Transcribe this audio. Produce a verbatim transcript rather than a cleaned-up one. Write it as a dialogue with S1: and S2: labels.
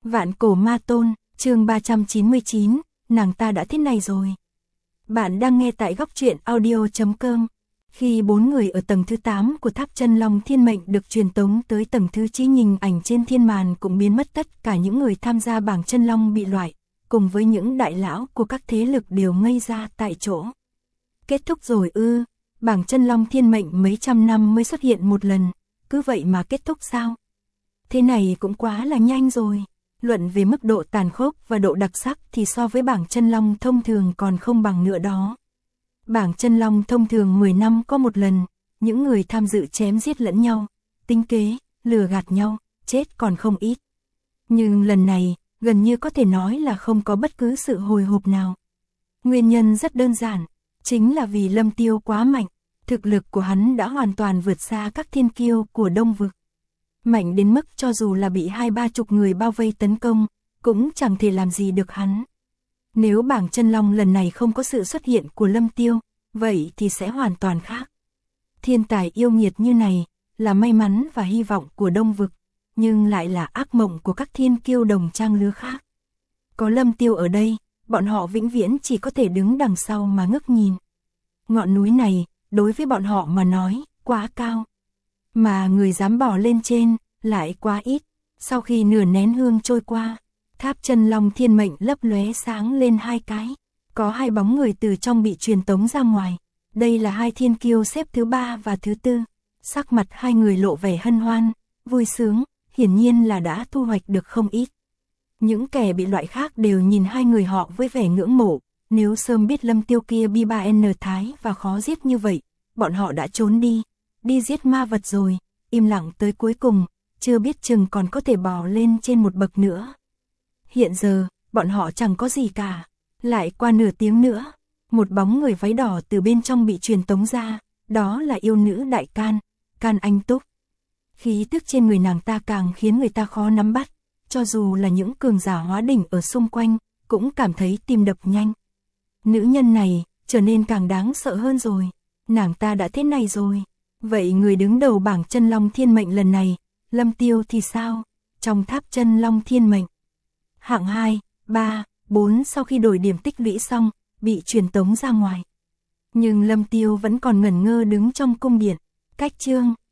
S1: Vạn cổ ma tôn, chương ba trăm chín mươi chín, nàng ta đã thế này rồi. Bạn đang nghe tại góc truyện audio chấm com. Khi bốn người ở tầng thứ tám của tháp chân long thiên mệnh được truyền tống tới tầng thứ chín, hình ảnh trên thiên màn cũng biến mất, tất cả những người tham gia bảng chân long bị loại, cùng với những đại lão của các thế lực đều ngây ra tại chỗ. Kết thúc rồi ư? Bảng chân long thiên mệnh mấy trăm năm mới xuất hiện một lần, cứ vậy mà kết thúc sao? Thế này cũng quá là nhanh rồi. Luận về mức độ tàn khốc và độ đặc sắc thì so với bảng chân long thông thường còn không bằng nữa đó. Bảng chân long thông thường mười năm có một lần, những người tham dự chém giết lẫn nhau, tính kế, lừa gạt nhau, chết còn không ít. Nhưng lần này, gần như có thể nói là không có bất cứ sự hồi hộp nào. Nguyên nhân rất đơn giản, chính là vì Lâm Tiêu quá mạnh, thực lực của hắn đã hoàn toàn vượt xa các thiên kiêu của Đông Vực. Mạnh đến mức cho dù là bị hai ba chục người bao vây tấn công, cũng chẳng thể làm gì được hắn. Nếu bảng chân long lần này không có sự xuất hiện của Lâm Tiêu, vậy thì sẽ hoàn toàn khác. Thiên tài yêu nghiệt như này, là may mắn và hy vọng của Đông Vực, nhưng lại là ác mộng của các thiên kiêu đồng trang lứa khác. Có Lâm Tiêu ở đây, bọn họ vĩnh viễn chỉ có thể đứng đằng sau mà ngước nhìn. Ngọn núi này, đối với bọn họ mà nói, quá cao. Mà người dám bỏ lên trên, lại quá ít. Sau khi nửa nén hương trôi qua, tháp chân long thiên mệnh lấp lóe sáng lên hai cái. Có hai bóng người từ trong bị truyền tống ra ngoài. Đây là hai thiên kiêu xếp thứ ba và thứ tư. Sắc mặt hai người lộ vẻ hân hoan, vui sướng, hiển nhiên là đã thu hoạch được không ít. Những kẻ bị loại khác đều nhìn hai người họ với vẻ ngưỡng mộ. Nếu sớm biết Lâm Tiêu kia bi ba en thái và khó giết như vậy, bọn họ đã trốn đi, đi giết ma vật rồi, im lặng tới cuối cùng, chưa biết chừng còn có thể bò lên trên một bậc nữa. Hiện giờ, bọn họ chẳng có gì cả. Lại qua nửa tiếng nữa, một bóng người váy đỏ từ bên trong bị truyền tống ra, đó là yêu nữ Đại Can, Can Anh Túc. Khí tức trên người nàng ta càng khiến người ta khó nắm bắt, cho dù là những cường giả hóa đỉnh ở xung quanh, cũng cảm thấy tim đập nhanh. Nữ nhân này, trở nên càng đáng sợ hơn rồi, nàng ta đã thế này rồi. Vậy người đứng đầu bảng chân long thiên mệnh lần này, Lâm Tiêu thì sao? Trong tháp chân long thiên mệnh, hạng hai, ba, bốn sau khi đổi điểm tích lũy xong, bị truyền tống ra ngoài. Nhưng Lâm Tiêu vẫn còn ngẩn ngơ đứng trong cung điện. Cách chương,